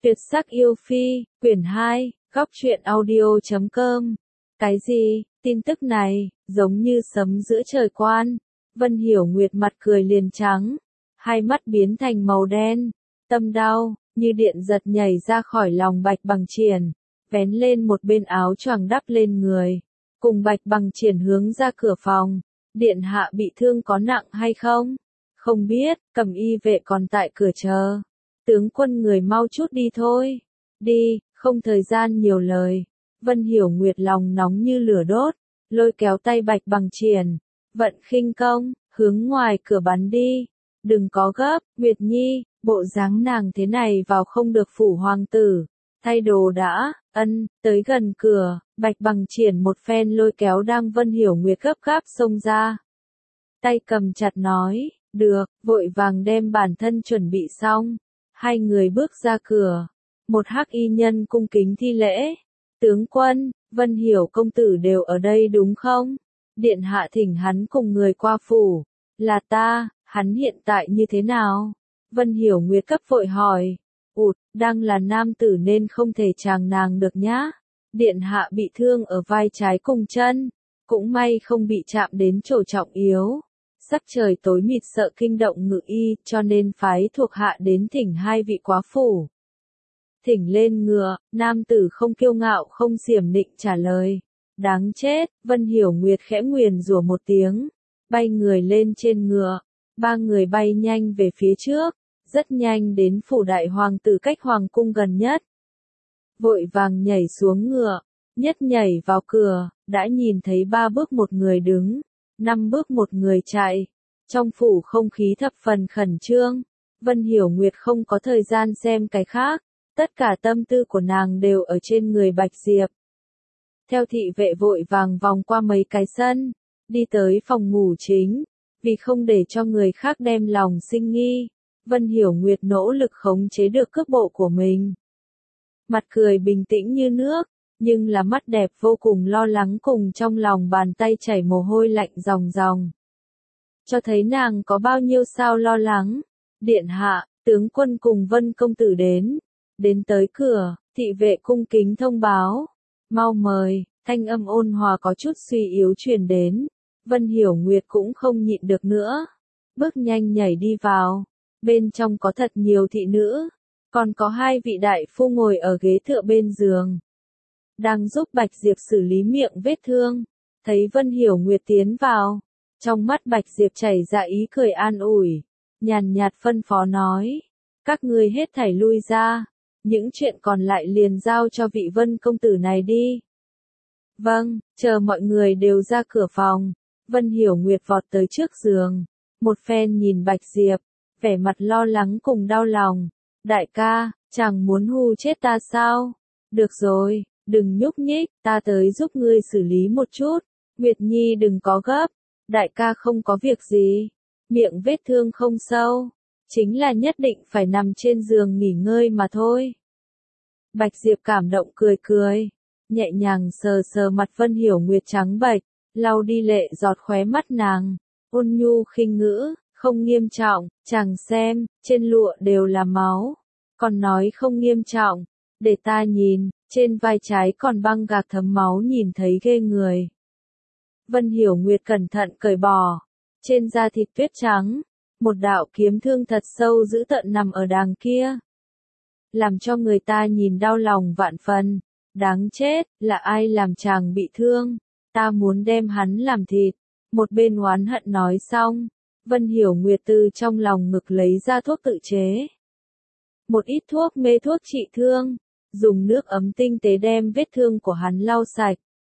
Tuyệt sắc yêu phi, quyển 2, góc truyện audio.com. Cái gì, tin tức này, giống như sấm giữa trời quan. Vân Hiểu Nguyệt mặt cười liền trắng, hai mắt biến thành màu đen, tâm đau, như điện giật nhảy ra khỏi lòng Bạch Bằng Triển, vén lên một bên áo choàng đắp lên người, cùng Bạch Bằng Triển hướng ra cửa phòng. Điện hạ bị thương có nặng hay không? Không biết, cầm y vệ còn tại cửa chờ. Tướng quân người mau chút đi thôi. Đi, không thời gian nhiều lời. Vân Hiểu Nguyệt lòng nóng như lửa đốt, lôi kéo tay Bạch Bằng Triển, vận khinh công, hướng ngoài cửa bắn đi. Đừng có gấp, Nguyệt Nhi, bộ dáng nàng thế này vào không được phủ hoàng tử. Thay đồ đã, tới gần cửa, Bạch Bằng Triển một phen lôi kéo đang Vân Hiểu Nguyệt gấp gáp xông ra. Tay cầm chặt nói, được, vội vàng đem bản thân chuẩn bị xong. Hai người bước ra cửa, một hắc y nhân cung kính thi lễ. Tướng quân, Vân Hiểu công tử đều ở đây đúng không? Điện hạ thỉnh hắn cùng người qua phủ. Là ta, hắn hiện tại như thế nào? Vân Hiểu Nguyệt cấp vội hỏi. Đang là nam tử nên không thể chàng nàng được nhá. Điện hạ bị thương ở vai trái cùng chân, cũng may không bị chạm đến chỗ trọng yếu. Sắc trời tối mịt sợ kinh động ngự y, cho nên phái thuộc hạ đến thỉnh hai vị quá phủ. Thỉnh lên ngựa, nam tử không kiêu ngạo không xiểm nịnh trả lời. Đáng chết, Vân Hiểu Nguyệt khẽ nguyền rủa một tiếng, bay người lên trên ngựa, ba người bay nhanh về phía trước, rất nhanh đến phủ đại hoàng tử cách hoàng cung gần nhất. Vội vàng nhảy xuống ngựa, nhất nhảy vào cửa, đã nhìn thấy 3 bước một người đứng, 5 bước một người chạy. Trong phủ không khí thập phần khẩn trương, Vân Hiểu Nguyệt không có thời gian xem cái khác, tất cả tâm tư của nàng đều ở trên người Bạch Diệp. Theo thị vệ vội vàng vòng qua mấy cái sân, đi tới phòng ngủ chính, vì không để cho người khác đem lòng sinh nghi, Vân Hiểu Nguyệt nỗ lực khống chế được cước bộ của mình. Mặt cười bình tĩnh như nước, nhưng là mắt đẹp vô cùng lo lắng cùng trong lòng bàn tay chảy mồ hôi lạnh ròng ròng. Cho thấy nàng có bao nhiêu sao lo lắng. Điện hạ, tướng quân cùng Vân công tử đến tới cửa, thị vệ cung kính thông báo. Mau mời, thanh âm ôn hòa có chút suy yếu truyền đến. Vân Hiểu Nguyệt cũng không nhịn được nữa. Bước nhanh nhảy đi vào. Bên trong có thật nhiều thị nữ. Còn có 2 vị đại phu ngồi ở ghế tựa bên giường. Đang giúp Bạch Diệp xử lý miệng vết thương. Thấy Vân Hiểu Nguyệt tiến vào. Trong mắt Bạch Diệp chảy ra ý cười an ủi. Nhàn nhạt phân phó nói. Các ngươi hết thảy lui ra. Những chuyện còn lại liền giao cho vị Vân công tử này đi. Vâng, chờ mọi người đều ra cửa phòng. Vân Hiểu Nguyệt vọt tới trước giường. Một phen nhìn Bạch Diệp. Vẻ mặt lo lắng cùng đau lòng. Đại ca, chàng muốn hù chết ta sao? Được rồi, đừng nhúc nhích, ta tới giúp ngươi xử lý một chút. Nguyệt Nhi đừng có gấp. Đại ca không có việc gì. Miệng vết thương không sâu. Chính là nhất định phải nằm trên giường nghỉ ngơi mà thôi. Bạch Diệp cảm động cười cười. Nhẹ nhàng sờ sờ mặt Vân Hiểu Nguyệt trắng bệch, lau đi lệ giọt khóe mắt nàng. Ôn nhu khinh ngữ, không nghiêm trọng, chàng xem, trên lụa đều là máu. Còn nói không nghiêm trọng, để ta nhìn, trên vai trái còn băng gạc thấm máu nhìn thấy ghê người. Vân Hiểu Nguyệt cẩn thận cởi bỏ. Trên da thịt tuyết trắng, một đạo kiếm thương thật sâu dữ tợn nằm ở đàng kia. Làm cho người ta nhìn đau lòng vạn phần. Đáng chết, là ai làm chàng bị thương? Ta muốn đem hắn làm thịt. Một bên oán hận nói xong, Vân Hiểu Nguyệt từ trong lòng ngực lấy ra thuốc tự chế. Một ít thuốc mê thuốc trị thương, dùng nước ấm tinh tế đem vết thương của hắn lau sạch.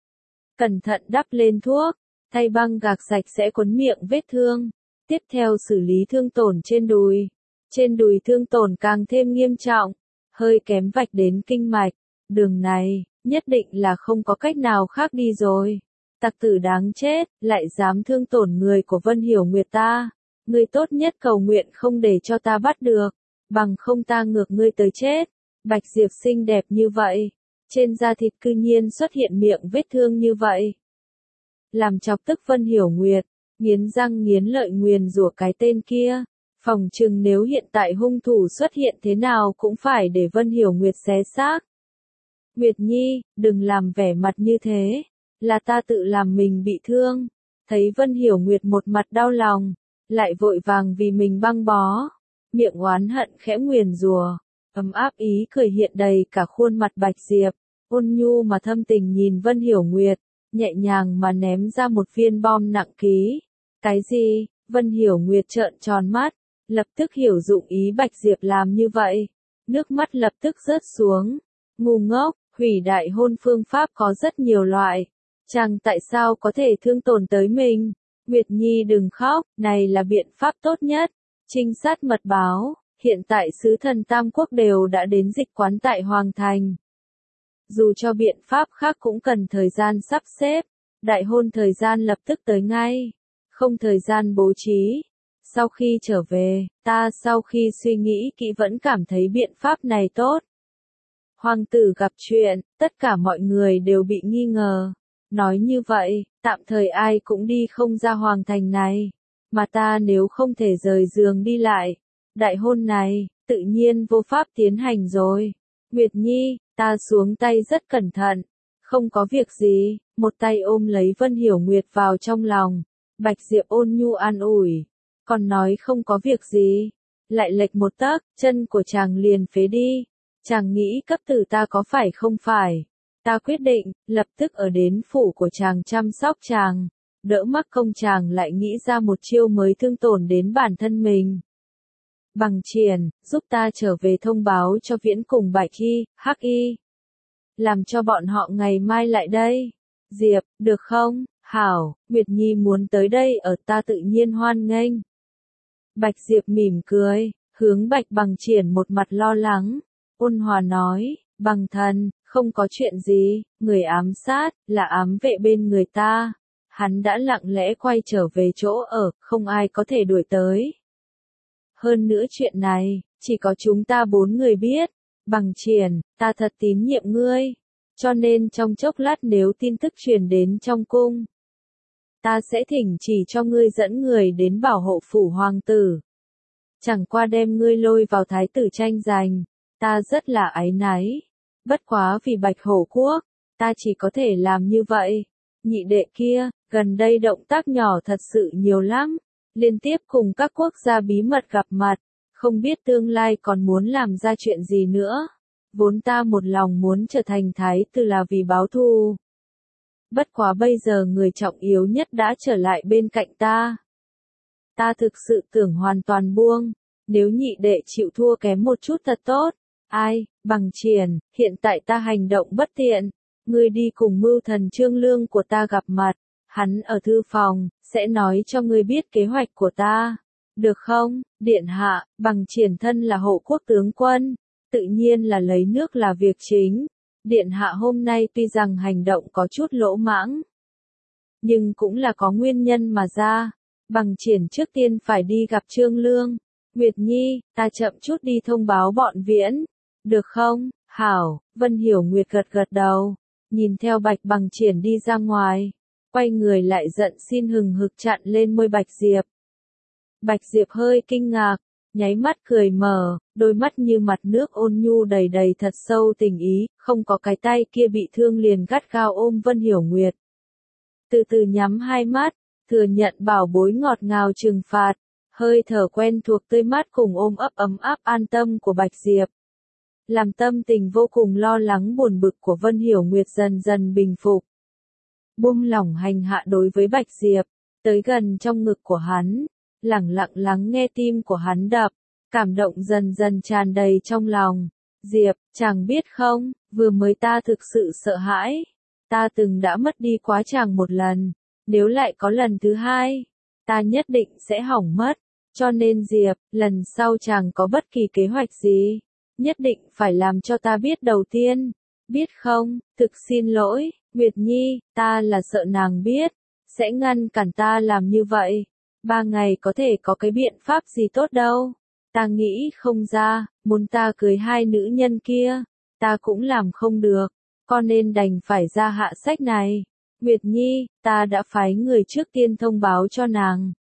Cẩn thận đắp lên thuốc, thay băng gạc sạch sẽ cuốn miệng vết thương. Tiếp theo xử lý thương tổn trên đùi. Trên đùi thương tổn càng thêm nghiêm trọng, hơi kém vạch đến kinh mạch. Đường này, nhất định là không có cách nào khác đi rồi. Tặc tử đáng chết, lại dám thương tổn người của Vân Hiểu Nguyệt ta. Ngươi tốt nhất cầu nguyện không để cho ta bắt được, bằng không ta ngược ngươi tới chết. Bạch Diệp xinh đẹp như vậy, trên da thịt cư nhiên xuất hiện miệng vết thương như vậy. Làm chọc tức Vân Hiểu Nguyệt, nghiến răng nghiến lợi nguyền rủa cái tên kia. Phỏng chừng nếu hiện tại hung thủ xuất hiện thế nào cũng phải để Vân Hiểu Nguyệt xé xác. Nguyệt Nhi, đừng làm vẻ mặt như thế, là ta tự làm mình bị thương. Thấy Vân Hiểu Nguyệt một mặt đau lòng, lại vội vàng vì mình băng bó, miệng oán hận khẽ nguyền rủa, ấm áp ý cười hiện đầy cả khuôn mặt Bạch Diệp, ôn nhu mà thâm tình nhìn Vân Hiểu Nguyệt, nhẹ nhàng mà ném ra một viên bom nặng ký. Cái gì? Vân Hiểu Nguyệt trợn tròn mắt, lập tức hiểu dụng ý Bạch Diệp làm như vậy, nước mắt lập tức rớt xuống. Ngu ngốc, hủy đại hôn phương pháp có rất nhiều loại, chàng tại sao có thể thương tổn tới mình? Nguyệt Nhi đừng khóc, này là biện pháp tốt nhất. Trinh sát mật báo, hiện tại sứ thần Tam Quốc đều đã đến dịch quán tại Hoàng Thành. Dù cho biện pháp khác cũng cần thời gian sắp xếp, đại hôn thời gian lập tức tới ngay, không thời gian bố trí. Sau khi trở về, ta sau khi suy nghĩ kỹ vẫn cảm thấy biện pháp này tốt. Hoàng tử gặp chuyện, tất cả mọi người đều bị nghi ngờ. Nói như vậy, tạm thời ai cũng đi không ra Hoàng Thành này. Mà ta nếu không thể rời giường đi lại, đại hôn này, tự nhiên vô pháp tiến hành rồi. Nguyệt Nhi, ta xuống tay rất cẩn thận. Không có việc gì, một tay ôm lấy Vân Hiểu Nguyệt vào trong lòng. Bạch Diệp ôn nhu an ủi, còn nói không có việc gì. Lại lệch một tấc, chân của chàng liền phế đi. Chàng nghĩ cấp tử ta có phải không phải? Ta quyết định, lập tức ở đến phủ của chàng chăm sóc chàng. Đỡ mắc công chàng lại nghĩ ra một chiêu mới thương tổn đến bản thân mình. Bằng Triển, giúp ta trở về thông báo cho Viễn cùng Bạch Y, Hắc Y. Làm cho bọn họ ngày mai lại đây. Diệp, được không? Hảo, Nguyệt Nhi muốn tới đây ở ta tự nhiên hoan nghênh. Bạch Diệp mỉm cười, hướng Bạch Bằng Triển một mặt lo lắng. Ôn hòa nói, Bằng thần, không có chuyện gì, người ám sát, là ám vệ bên người ta. Hắn đã lặng lẽ quay trở về chỗ ở, không ai có thể đuổi tới. Hơn nữa chuyện này, chỉ có chúng ta 4 người biết. Bằng Triển, ta thật tín nhiệm ngươi. Cho nên trong chốc lát nếu tin tức truyền đến trong cung, ta sẽ thỉnh chỉ cho ngươi dẫn người đến bảo hộ phủ hoàng tử. Chẳng qua đem ngươi lôi vào thái tử tranh giành, ta rất là áy náy. Bất quá vì Bạch Hổ Quốc, ta chỉ có thể làm như vậy. Nhị đệ kia, gần đây động tác nhỏ thật sự nhiều lắm. Liên tiếp cùng các quốc gia bí mật gặp mặt, không biết tương lai còn muốn làm ra chuyện gì nữa. Vốn ta một lòng muốn trở thành thái tử là vì báo thù. Bất quá bây giờ người trọng yếu nhất đã trở lại bên cạnh ta. Ta thực sự tưởng hoàn toàn buông, nếu nhị đệ chịu thua kém một chút thật tốt. Ai, Bằng Triển, hiện tại ta hành động bất tiện, ngươi đi cùng mưu thần Trương Lương của ta gặp mặt, hắn ở thư phòng, sẽ nói cho ngươi biết kế hoạch của ta. Được không, điện hạ? Bằng Triển thân là hộ quốc tướng quân, tự nhiên là lấy nước là việc chính. Điện hạ hôm nay tuy rằng hành động có chút lỗ mãng, nhưng cũng là có nguyên nhân mà ra. Bằng Triển trước tiên phải đi gặp Trương Lương. Nguyệt Nhi, ta chậm chút đi thông báo bọn Viễn. Được không? Hảo, Vân Hiểu Nguyệt gật gật đầu, nhìn theo Bạch Bằng Triển đi ra ngoài, quay người lại giận xin hừng hực chặn lên môi Bạch Diệp. Bạch Diệp hơi kinh ngạc, nháy mắt cười mở, đôi mắt như mặt nước ôn nhu đầy đầy thật sâu tình ý, không có cái tay kia bị thương liền gắt gao ôm Vân Hiểu Nguyệt. Từ từ nhắm hai mắt, thừa nhận bảo bối ngọt ngào trừng phạt, hơi thở quen thuộc tươi mát cùng ôm ấp ấm áp an tâm của Bạch Diệp. Làm tâm tình vô cùng lo lắng buồn bực của Vân Hiểu Nguyệt dần dần bình phục. Buông lỏng hành hạ đối với Bạch Diệp, tới gần trong ngực của hắn, lẳng lặng lắng nghe tim của hắn đập, cảm động dần dần tràn đầy trong lòng. Diệp, chàng biết không, vừa mới ta thực sự sợ hãi. Ta từng đã mất đi quá chàng một lần, nếu lại có lần thứ hai, ta nhất định sẽ hỏng mất. Cho nên Diệp, lần sau chàng có bất kỳ kế hoạch gì, nhất định phải làm cho ta biết đầu tiên. Biết không, thực xin lỗi, Nguyệt Nhi, ta là sợ nàng biết, sẽ ngăn cản ta làm như vậy. 3 ngày có thể có cái biện pháp gì tốt đâu. Ta nghĩ không ra, muốn ta cưới hai nữ nhân kia, ta cũng làm không được, con nên đành phải ra hạ sách này. Nguyệt Nhi, ta đã phái người trước tiên thông báo cho nàng,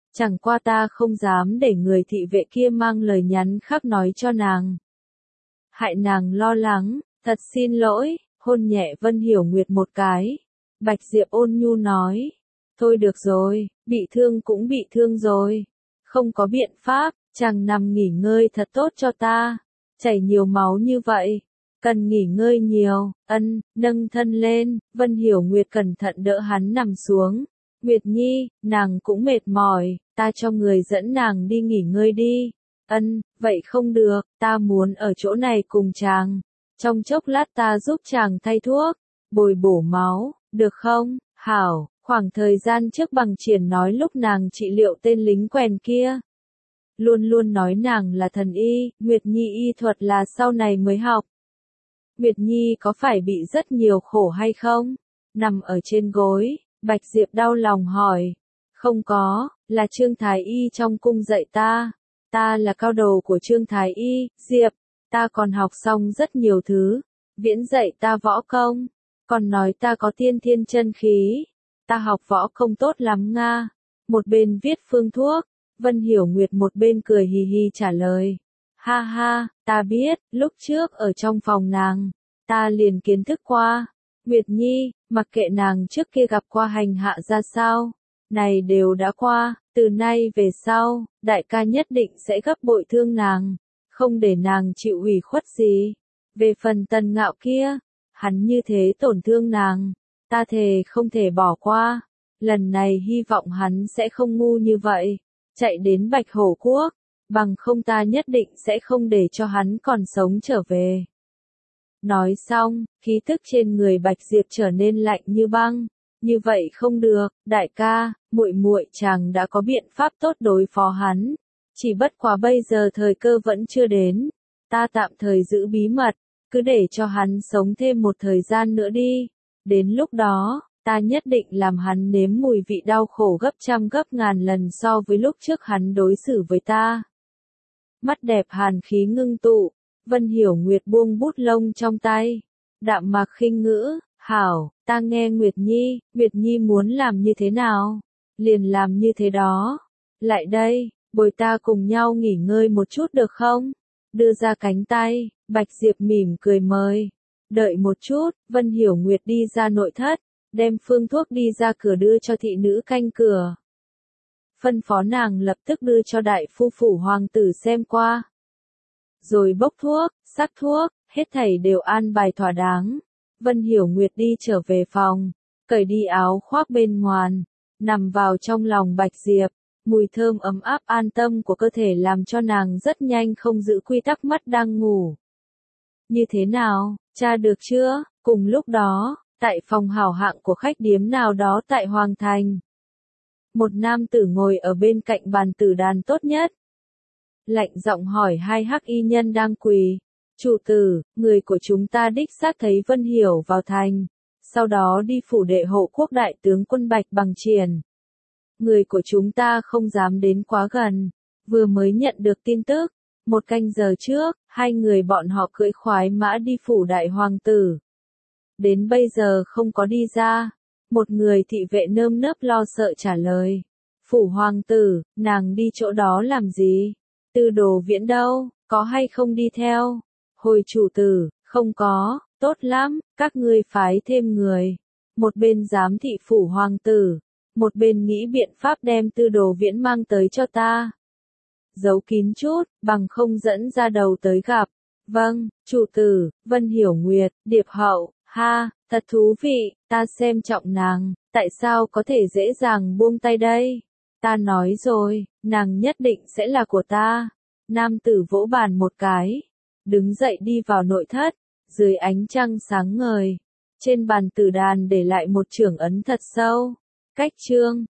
Chẳng qua ta không dám để người thị vệ kia mang lời nhắn khác nói cho nàng. Hại nàng lo lắng, thật xin lỗi, hôn nhẹ Vân Hiểu Nguyệt một cái. Bạch Diệp ôn nhu nói, thôi được rồi, bị thương cũng bị thương rồi. Không có biện pháp, chàng nằm nghỉ ngơi thật tốt cho ta. Chảy nhiều máu như vậy, cần nghỉ ngơi nhiều, nâng thân lên, Vân Hiểu Nguyệt cẩn thận đỡ hắn nằm xuống. Nguyệt Nhi, nàng cũng mệt mỏi, ta cho người dẫn nàng đi nghỉ ngơi đi. Vậy không được, ta muốn ở chỗ này cùng chàng. Trong chốc lát ta giúp chàng thay thuốc, bồi bổ máu, được không? Hảo, khoảng thời gian trước Bằng Triển nói lúc nàng trị liệu tên lính quèn kia. Luôn luôn nói nàng là thần y, Nguyệt Nhi y thuật là sau này mới học. Nguyệt Nhi có phải bị rất nhiều khổ hay không? Nằm ở trên gối, Bạch Diệp đau lòng hỏi. Không có, là Trương Thái Y trong cung dạy ta. Ta là cao đồ của Trương Thái Y, Diệp. Ta còn học xong rất nhiều thứ. Viễn dạy ta võ công. Còn nói ta có tiên thiên chân khí. Ta học võ công tốt lắm nga. Một bên viết phương thuốc. Vân Hiểu Nguyệt một bên cười hì hì trả lời. Ha ha, ta biết, lúc trước ở trong phòng nàng. Ta liền kiến thức qua. Nguyệt Nhi, mặc kệ nàng trước kia gặp qua hành hạ ra sao. Này đều đã qua, từ nay về sau, đại ca nhất định sẽ gấp bội thương nàng. Không để nàng chịu ủy khuất gì. Về phần Tần Ngạo kia, hắn như thế tổn thương nàng. Ta thề không thể bỏ qua. Lần này hy vọng hắn sẽ không ngu như vậy. Chạy đến Bạch Hổ Quốc. Bằng không ta nhất định sẽ không để cho hắn còn sống trở về. Nói xong, khí tức trên người Bạch Diệp trở nên lạnh như băng. Như vậy không được, đại ca, muội muội chàng đã có biện pháp tốt đối phó hắn. Chỉ bất quá bây giờ thời cơ vẫn chưa đến. Ta tạm thời giữ bí mật, cứ để cho hắn sống thêm một thời gian nữa đi. Đến lúc đó, ta nhất định làm hắn nếm mùi vị đau khổ gấp trăm gấp ngàn lần so với lúc trước hắn đối xử với ta. Mắt đẹp hàn khí ngưng tụ, Vân Hiểu Nguyệt buông bút lông trong tay. Đạm mạc khinh ngữ, hảo, ta nghe Nguyệt Nhi muốn làm như thế nào? Liền làm như thế đó. Lại đây, bồi ta cùng nhau nghỉ ngơi một chút được không? Đưa ra cánh tay, Bạch Diệp mỉm cười mời. Đợi một chút, Vân Hiểu Nguyệt đi ra nội thất, đem phương thuốc đi ra cửa đưa cho thị nữ canh cửa. Phân phó nàng lập tức đưa cho đại phu phủ hoàng tử xem qua. Rồi bốc thuốc, sắc thuốc, hết thảy đều an bài thỏa đáng. Vân Hiểu Nguyệt đi trở về phòng, cởi đi áo khoác bên ngoài, nằm vào trong lòng Bạch Diệp. Mùi thơm ấm áp an tâm của cơ thể làm cho nàng rất nhanh không giữ quy tắc mắt đang ngủ. Như thế nào, tra được chưa? Cùng lúc đó, tại phòng hảo hạng của khách điếm nào đó tại Hoàng Thành. Một nam tử ngồi ở bên cạnh bàn tử đàn tốt nhất. Lạnh giọng hỏi hai hắc y nhân đang quỳ. Chủ tử, người của chúng ta đích xác thấy Vân Hiểu vào thành. Sau đó đi phủ đệ hộ quốc đại tướng quân Bạch Bằng Triển. Người của chúng ta không dám đến quá gần. Vừa mới nhận được tin tức. Một canh giờ trước, hai người bọn họ cưỡi khoái mã đi phủ đại hoàng tử. Đến bây giờ không có đi ra. Một người thị vệ nơm nớp lo sợ trả lời. Phủ hoàng tử, nàng đi chỗ đó làm gì? Tư Đồ Viễn đâu, có hay không đi theo? Hồi chủ tử, không có, tốt lắm, các ngươi phái thêm người. Một bên giám thị phủ hoàng tử, một bên nghĩ biện pháp đem Tư Đồ Viễn mang tới cho ta. Giấu kín chút, bằng không dẫn ra đầu tới gặp. Vâng, chủ tử, Vân Hiểu Nguyệt, Điệp Hậu, ha, thật thú vị, ta xem trọng nàng, tại sao có thể dễ dàng buông tay đây? Ta nói rồi, nàng nhất định sẽ là của ta. Nam tử vỗ bàn một cái, đứng dậy đi vào nội thất, dưới ánh trăng sáng ngời. Trên bàn tử đàn để lại một chưởng ấn thật sâu. Cách chương